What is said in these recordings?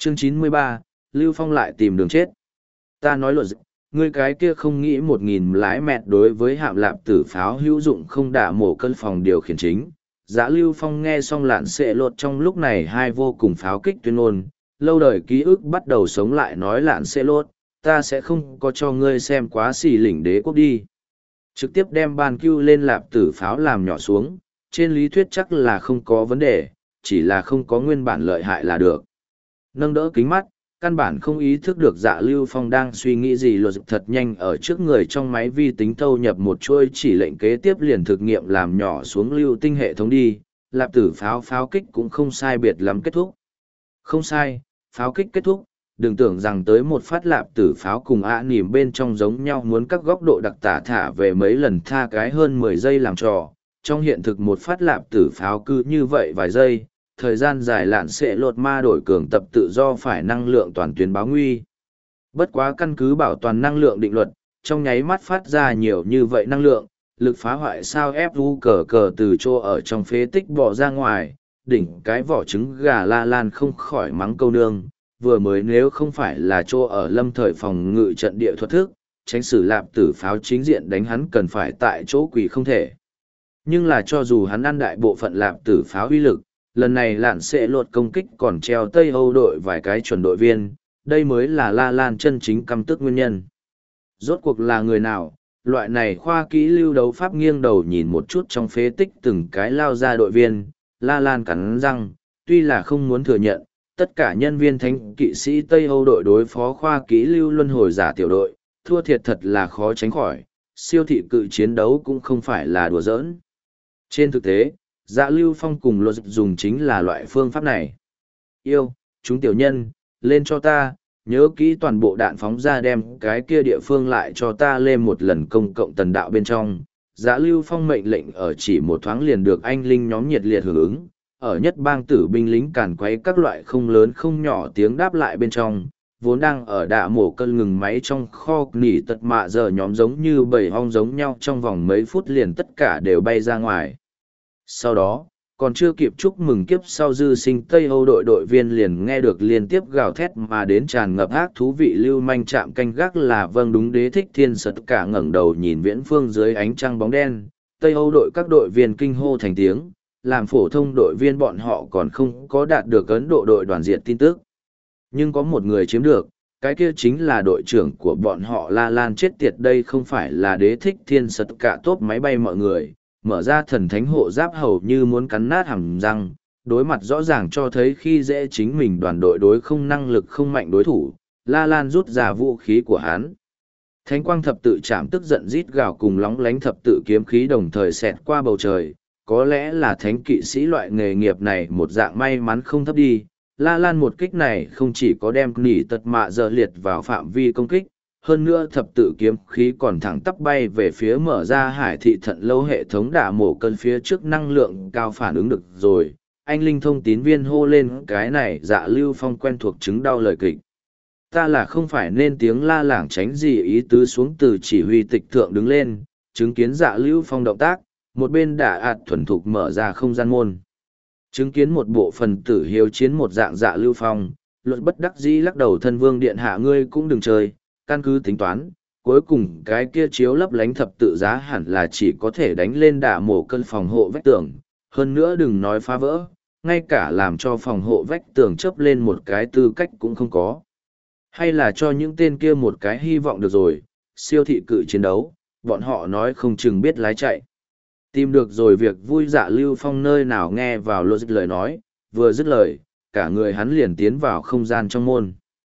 Chương 93, Lưu Phong lại tìm đường chết. Ta nói luật, ngươi cái kia không nghĩ 1.000 lái mẹt đối với hạm lạp tử pháo hữu dụng không đả mổ cân phòng điều khiển chính. Dạ Lưu Phong nghe xong lạn xệ lột trong lúc này hai vô cùng pháo kích tuyên ngôn, lâu đời ký ức bắt đầu sống lại nói lạn xệ lột, ta sẽ không có cho ngươi xem quá xì lỉnh đế quốc đi. Trực tiếp đem ban cưu lên lạp tử pháo làm nhỏ xuống, trên lý thuyết chắc là không có vấn đề, chỉ là không có nguyên bản lợi hại là được. Nâng đỡ kính mắt, căn bản không ý thức được Dạ Lưu Phong đang suy nghĩ gì luật thật nhanh ở trước người trong máy vi tính thâu nhập một chuôi chỉ lệnh kế tiếp liền thực nghiệm làm nhỏ xuống lưu tinh hệ thống đi, lạp tử pháo kích cũng không sai biệt lắm kết thúc. Không sai, pháo kích kết thúc, đừng tưởng rằng tới một phát lạp tử pháo cùng nỉm bên trong giống nhau muốn các góc độ đặc tả thả về mấy lần tha cái hơn 10 giây làm trò, trong hiện thực một phát lạp tử pháo cứ như vậy vài giây. Thời gian dài lạn sẽ lột ma đổi cường tập tự do phải năng lượng toàn tuyến báo nguy. Bất quá căn cứ bảo toàn năng lượng định luật, trong nháy mắt phát ra nhiều như vậy năng lượng, lực phá hoại sao fu cờ từ chỗ ở trong phế tích bỏ ra ngoài, đỉnh cái vỏ trứng gà la lan không khỏi mắng câu nương, vừa mới nếu không phải là chỗ ở lâm thời phòng ngự trận địa thuật thức, tránh sử lạp tử pháo chính diện đánh hắn cần phải tại chỗ quỷ không thể. Nhưng là cho dù hắn ăn đại bộ phận lạp tử pháo uy lực, lần này lạn sẽ lột công kích còn treo Tây Âu đội vài cái chuẩn đội viên, đây mới là La Lan chân chính căm tức nguyên nhân. Rốt cuộc là người nào, loại này khoa kỹ lưu đấu pháp nghiêng đầu nhìn một chút trong phế tích từng cái lao ra đội viên, La Lan cắn răng, tuy là không muốn thừa nhận, tất cả nhân viên thánh kỵ sĩ Tây Âu đội đối phó khoa kỹ lưu luân hồi giả tiểu đội, thua thiệt thật là khó tránh khỏi, siêu thị cự chiến đấu cũng không phải là đùa giỡn. Trên thực tế, Dạ Lưu Phong cùng luật dùng chính là loại phương pháp này. Yêu, chúng tiểu nhân, lên cho ta, nhớ kỹ toàn bộ đạn phóng ra đem cái kia địa phương lại cho ta lên một lần công cộng tần đạo bên trong. Dạ Lưu Phong mệnh lệnh ở chỉ một thoáng liền được anh linh nhóm nhiệt liệt hưởng ứng, ở nhất bang tử binh lính càn quấy các loại không lớn không nhỏ tiếng đáp lại bên trong, vốn đang ở đạ mổ cân ngừng máy trong kho nỉ tật mạ giờ nhóm giống như bầy hong giống nhau trong vòng mấy phút liền tất cả đều bay ra ngoài. Sau đó, còn chưa kịp chúc mừng kiếp sau dư sinh Tây Âu đội đội viên liền nghe được liên tiếp gào thét mà đến tràn ngập ác thú vị lưu manh chạm canh gác là vâng đúng đế thích thiên sật cả ngẩng đầu nhìn viễn phương dưới ánh trăng bóng đen, Tây Âu đội các đội viên kinh hô thành tiếng, làm phổ thông đội viên bọn họ còn không có đạt được Ấn Độ đội đoàn diện tin tức. Nhưng có một người chiếm được, cái kia chính là đội trưởng của bọn họ La Lan chết tiệt đây không phải là đế thích thiên sật cả tốt máy bay mọi người. Mở ra thần thánh hộ giáp hầu như muốn cắn nát hàm răng, đối mặt rõ ràng cho thấy khi dễ chính mình đoàn đội đối không năng lực không mạnh đối thủ, La Lan rút ra vũ khí của hắn. Thánh quang thập tự chạm tức giận rít gào cùng lóng lánh thập tự kiếm khí đồng thời xẹt qua bầu trời, có lẽ là thánh kỵ sĩ loại nghề nghiệp này một dạng may mắn không thấp đi. La Lan một kích này không chỉ có đem nỉ tật mạ giờ liệt vào phạm vi công kích, hơn nữa thập tự kiếm khí còn thẳng tắp bay về phía mở ra hải thị thận lâu hệ thống đả mổ cân phía trước năng lượng cao phản ứng được rồi. Anh linh thông tín viên hô lên cái này Dạ Lưu Phong quen thuộc chứng đau lời kịch. Ta là không phải nên tiếng la lảng tránh gì ý tứ xuống từ chỉ huy tịch thượng đứng lên, chứng kiến Dạ Lưu Phong động tác, một bên đã ạt thuần thục mở ra không gian môn. Chứng kiến một bộ phần tử hiếu chiến một dạng Dạ Lưu Phong, luật bất đắc dĩ lắc đầu thân vương điện hạ ngươi cũng đừng chơi. Căn cứ tính toán, cuối cùng cái kia chiếu lấp lánh thập tự giá hẳn là chỉ có thể đánh lên đả mổ cân phòng hộ vách tường, hơn nữa đừng nói phá vỡ, ngay cả làm cho phòng hộ vách tường chớp lên một cái tư cách cũng không có. Hay là cho những tên kia một cái hy vọng được rồi, siêu thị cự chiến đấu, bọn họ nói không chừng biết lái chạy. Tìm được rồi việc vui Dạ Lưu Phong nơi nào nghe vào logic lời nói, vừa dứt lời, cả người hắn liền tiến vào không gian trong môn.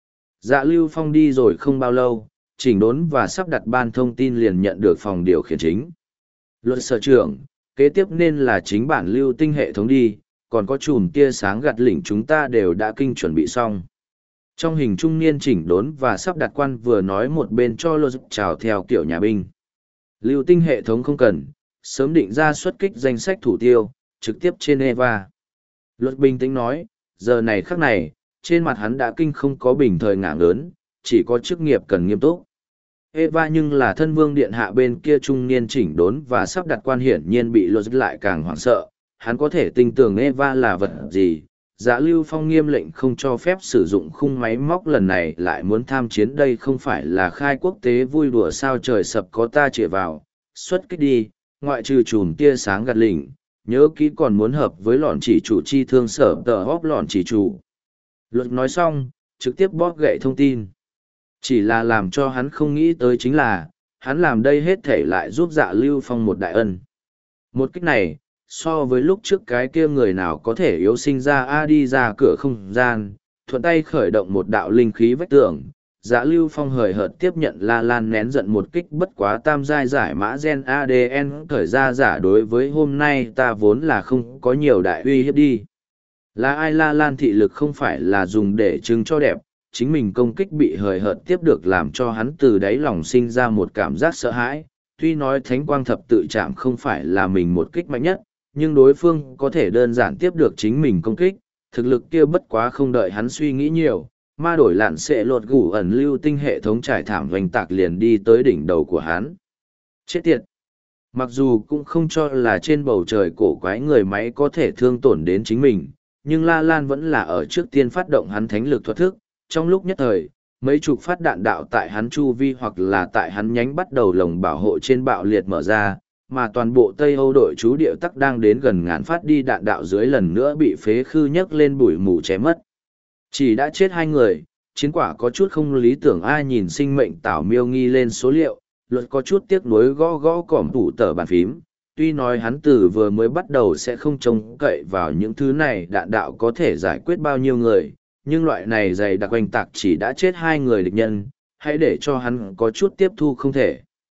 Dạ Lưu Phong đi rồi không bao lâu, chỉnh đốn và sắp đặt ban thông tin liền nhận được phòng điều khiển chính. Luật sở trưởng, kế tiếp nên là chính bản lưu tinh hệ thống đi, còn có chùm tia sáng gạt lỉnh chúng ta đều đã kinh chuẩn bị xong. Trong hình trung niên chỉnh đốn và sắp đặt quan vừa nói một bên cho luật chào theo kiểu nhà binh. Lưu tinh hệ thống không cần, sớm định ra xuất kích danh sách thủ tiêu, trực tiếp trên Eva. Luật bình tĩnh nói, giờ này khắc này, trên mặt hắn đã kinh không có bình thời ngạng lớn, chỉ có chức nghiệp cần nghiêm túc. Eva nhưng là thân vương điện hạ bên kia trung niên chỉnh đốn và sắp đặt quan hiển nhiên bị luật lại càng hoảng sợ, hắn có thể tin tưởng Eva là vật gì, Dạ Lưu Phong nghiêm lệnh không cho phép sử dụng khung máy móc lần này lại muốn tham chiến, đây không phải là khai quốc tế vui đùa sao, trời sập có ta chĩa vào, xuất kích đi, ngoại trừ chùm tia sáng gạt lỉnh, nhớ kỹ còn muốn hợp với lọn chỉ chủ chi thương sở tờ hóp lọn chỉ chủ. Luật nói xong, trực tiếp bóp gậy thông tin. Chỉ là làm cho hắn không nghĩ tới chính là, hắn làm đây hết thể lại giúp Dạ Lưu Phong một đại ân. Một cách này, so với lúc trước cái kia người nào có thể yếu sinh ra đi ra cửa không gian, thuận tay khởi động một đạo linh khí vách tường. Dạ Lưu Phong hời hợt tiếp nhận La Lan nén giận một kích bất quá tam giai giải mã gen ADN khởi ra giả đối với hôm nay ta vốn là không có nhiều đại uy hiếp đi. Là ai? La Lan thị lực không phải là dùng để trưng cho đẹp, chính mình công kích bị hời hợt tiếp được làm cho hắn từ đáy lòng sinh ra một cảm giác sợ hãi. Tuy nói thánh quang thập tự chạm không phải là mình một kích mạnh nhất, nhưng đối phương có thể đơn giản tiếp được chính mình công kích, thực lực kia bất quá không đợi hắn suy nghĩ nhiều, ma đổi lạn sẽ lột gủ ẩn lưu tinh hệ thống trải thảm vành tạc liền đi tới đỉnh đầu của hắn. Chết tiệt! Mặc dù cũng không cho là trên bầu trời cổ quái người máy có thể thương tổn đến chính mình, nhưng La Lan vẫn là ở trước tiên phát động hắn thánh lực thuật thức, trong lúc nhất thời, mấy chục phát đạn đạo tại hắn chu vi hoặc là tại hắn nhánh bắt đầu lồng bảo hộ trên bạo liệt mở ra, mà toàn bộ Tây Âu đội chú điệu tắc đang đến gần ngàn phát đi đạn đạo dưới lần nữa bị phế khư nhấc lên bụi mù chém mất. Chỉ đã chết 2 người, chiến quả có chút không lý tưởng, ai nhìn sinh mệnh tảo miêu nghi lên số liệu, luật có chút tiếc nuối gõ gõ cỏm tủ tờ bàn phím. Tuy nói hắn từ vừa mới bắt đầu sẽ không trông cậy vào những thứ này đạn đạo có thể giải quyết bao nhiêu người, nhưng loại này dày đặc oanh tạc chỉ đã chết 2 người địch nhân, hãy để cho hắn có chút tiếp thu không thể.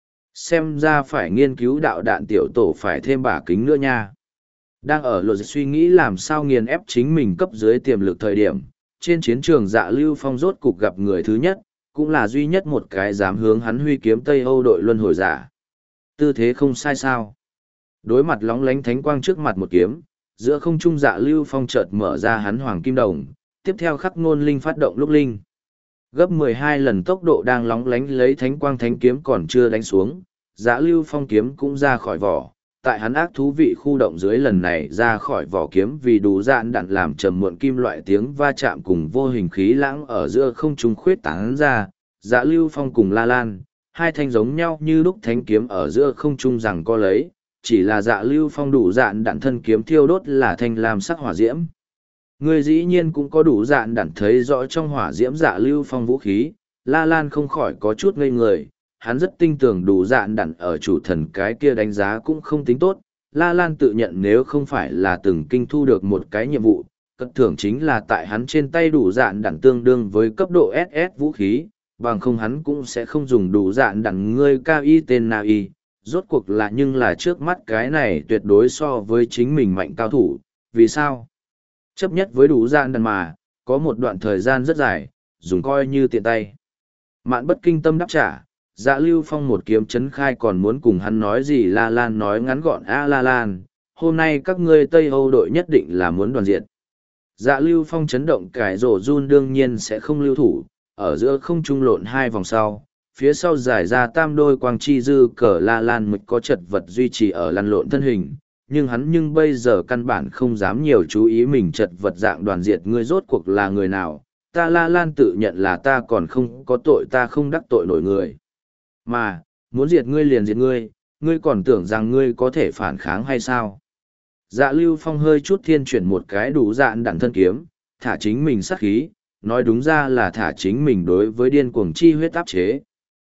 Xem ra phải nghiên cứu đạo đạn tiểu tổ phải thêm bả kính nữa nha. Đang ở luật suy nghĩ làm sao nghiền ép chính mình cấp dưới tiềm lực thời điểm, trên chiến trường Dạ Lưu Phong rốt cục gặp người thứ nhất, cũng là duy nhất một cái dám hướng hắn huy kiếm Tây Âu đội luân hồi giả. Tư thế không sai sao. Đối mặt lóng lánh thánh quang trước mặt một kiếm, giữa không trung Dạ Lưu Phong chợt mở ra hắn hoàng kim đồng, tiếp theo khắc ngôn linh phát động lúc linh. Gấp 12 lần tốc độ đang lóng lánh lấy thánh quang thánh kiếm còn chưa đánh xuống, Dạ Lưu Phong kiếm cũng ra khỏi vỏ. Tại hắn ác thú vị khu động dưới lần này ra khỏi vỏ kiếm vì đủ dạn đạn làm trầm muộn kim loại tiếng va chạm cùng vô hình khí lãng ở giữa không trung khuyết tán ra, Dạ Lưu Phong cùng La Lan, hai thanh giống nhau như lúc thánh kiếm ở giữa không trung rằng co lấy, chỉ là Dạ Lưu Phong đủ dạn đạn thân kiếm thiêu đốt là thanh lam sắc hỏa diễm. Người dĩ nhiên cũng có đủ dạn đạn thấy rõ trong hỏa diễm Dạ Lưu Phong vũ khí, La Lan không khỏi có chút ngây người. Hắn rất tin tưởng đủ dạn đặn ở chủ thần cái kia đánh giá cũng không tính tốt. La Lan tự nhận nếu không phải là từng kinh thu được một cái nhiệm vụ, cất thưởng chính là tại hắn trên tay đủ dạn đặn tương đương với cấp độ SS vũ khí, bằng không hắn cũng sẽ không dùng đủ dạn đặn ngươi cao y tên nào y. Rốt cuộc là nhưng là trước mắt cái này tuyệt đối so với chính mình mạnh cao thủ, vì sao? Chấp nhất với đủ dạn đặn mà, có một đoạn thời gian rất dài, dùng coi như tiện tay. Mạn bất kinh tâm đáp trả. Dạ Lưu Phong một kiếm chấn khai còn muốn cùng hắn nói gì La Lan nói ngắn gọn La Lan, hôm nay các ngươi Tây Âu đội nhất định là muốn đoàn diệt. Dạ Lưu Phong chấn động cải rổ run đương nhiên sẽ không lưu thủ, ở giữa không trung lộn 2 vòng sau, phía sau giải ra tam đôi quang chi dư cờ La Lan mịch có chật vật duy trì ở lăn lộn thân hình, nhưng bây giờ căn bản không dám nhiều chú ý mình chật vật dạng đoàn diệt ngươi rốt cuộc là người nào, ta La Lan tự nhận là ta còn không có tội ta không đắc tội nổi người. Mà, muốn diệt ngươi liền diệt ngươi, ngươi còn tưởng rằng ngươi có thể phản kháng hay sao? Dạ Lưu Phong hơi chút thiên chuyển một cái đủ dạn đặn thân kiếm, thả chính mình sát khí, nói đúng ra là thả chính mình đối với điên cuồng chi huyết áp chế.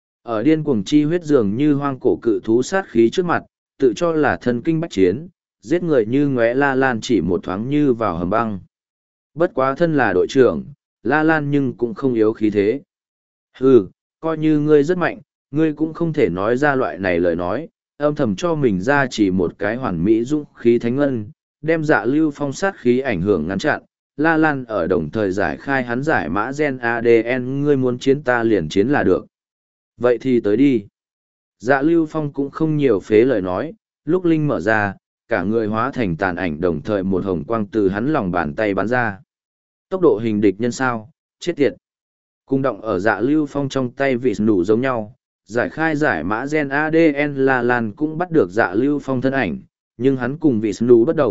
Ở điên cuồng chi huyết dường như hoang cổ cự thú sát khí trước mặt, tự cho là thân kinh bách chiến, giết người như ngóe La Lan chỉ một thoáng như vào hầm băng. Bất quá thân là đội trưởng, La Lan nhưng cũng không yếu khí thế. Hừ, coi như ngươi rất mạnh, ngươi cũng không thể nói ra loại này lời nói, âm thầm cho mình ra chỉ một cái hoàn mỹ dũng khí thánh ngân, đem Dạ Lưu Phong sát khí ảnh hưởng ngăn chặn. La Lan ở đồng thời giải khai hắn giải mã gen ADN, ngươi muốn chiến ta liền chiến là được. Vậy thì tới đi. Dạ Lưu Phong cũng không nhiều phế lời nói, lúc linh mở ra, cả người hóa thành tàn ảnh đồng thời một hồng quang từ hắn lòng bàn tay bắn ra. Tốc độ hình địch nhân sao, chết tiệt. Cung động ở Dạ Lưu Phong trong tay vị nủ giống nhau, giải khai giải mã gen ADN La Lan cũng bắt được Dạ Lưu Phong thân ảnh, nhưng hắn cùng vị nủ bất đồng,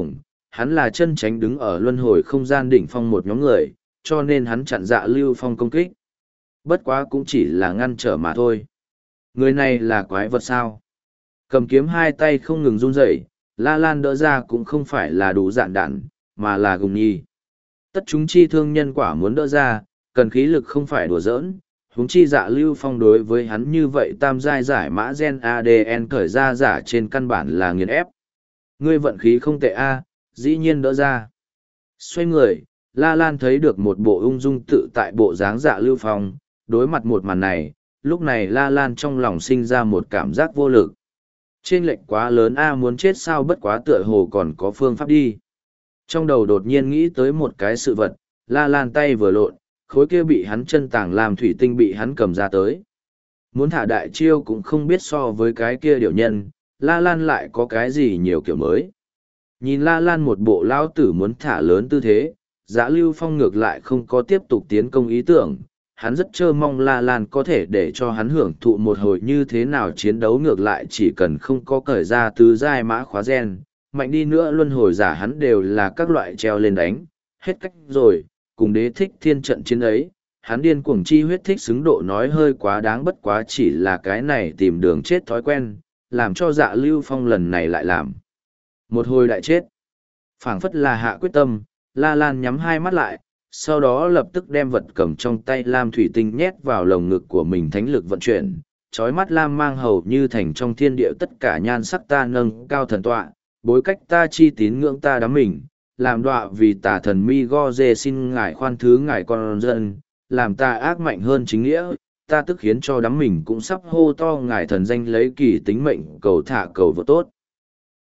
hắn là chân tránh đứng ở luân hồi không gian đỉnh phong một nhóm người, cho nên hắn chặn Dạ Lưu Phong công kích. Bất quá cũng chỉ là ngăn trở mà thôi. Người này là quái vật sao? Cầm kiếm hai tay không ngừng run rẩy, La Lan đỡ ra cũng không phải là đủ dạn đạn, mà là gùng nhi. Tất chúng chi thương nhân quả muốn đỡ ra, cần khí lực không phải đùa giỡn, huống chi Dạ Lưu Phong đối với hắn như vậy tam giai giải mã gen ADN cởi ra giả trên căn bản là nghiền ép. Ngươi vận khí không tệ a, dĩ nhiên đỡ ra. Xoay người, La Lan thấy được một bộ ung dung tự tại bộ dáng Dạ Lưu Phong, đối mặt một màn này, lúc này La Lan trong lòng sinh ra một cảm giác vô lực. Chênh lệch quá lớn a, muốn chết sao, bất quá tựa hồ còn có phương pháp đi. Trong đầu đột nhiên nghĩ tới một cái sự vật, La Lan tay vừa lộn, khối kia bị hắn chân tàng làm thủy tinh bị hắn cầm ra tới. Muốn thả đại chiêu cũng không biết so với cái kia điều nhân, La Lan lại có cái gì nhiều kiểu mới. Nhìn La Lan một bộ lao tử muốn thả lớn tư thế, Dạ Lưu Phong ngược lại không có tiếp tục tiến công ý tưởng. Hắn rất trơ mong La Lan có thể để cho hắn hưởng thụ một hồi như thế nào chiến đấu, ngược lại chỉ cần không có cởi ra tứ giai mã khóa gen, mạnh đi nữa luân hồi giả hắn đều là các loại treo lên đánh, hết cách rồi, cùng đế thích thiên trận chiến ấy, hắn điên cuồng chi huyết thích xứng độ nói hơi quá đáng, bất quá chỉ là cái này tìm đường chết thói quen, làm cho Dạ Lưu Phong lần này lại làm một hồi đại chết. Phảng phất là hạ quyết tâm, La Lan nhắm hai mắt lại, sau đó lập tức đem vật cầm trong tay lam thủy tinh nhét vào lồng ngực của mình, thánh lực vận chuyển, trói mắt lam mang hầu như thành trong thiên địa tất cả nhan sắc ta nâng cao thần tọa, bối cách ta chi tín ngưỡng ta đắm mình, làm đọa vì tà thần mi go dê xin ngài khoan thứ ngài con dân, làm ta ác mạnh hơn chính nghĩa, ta tức khiến cho đắm mình cũng sắp hô to ngài thần danh lấy kỳ tính mệnh cầu thả cầu vợ tốt.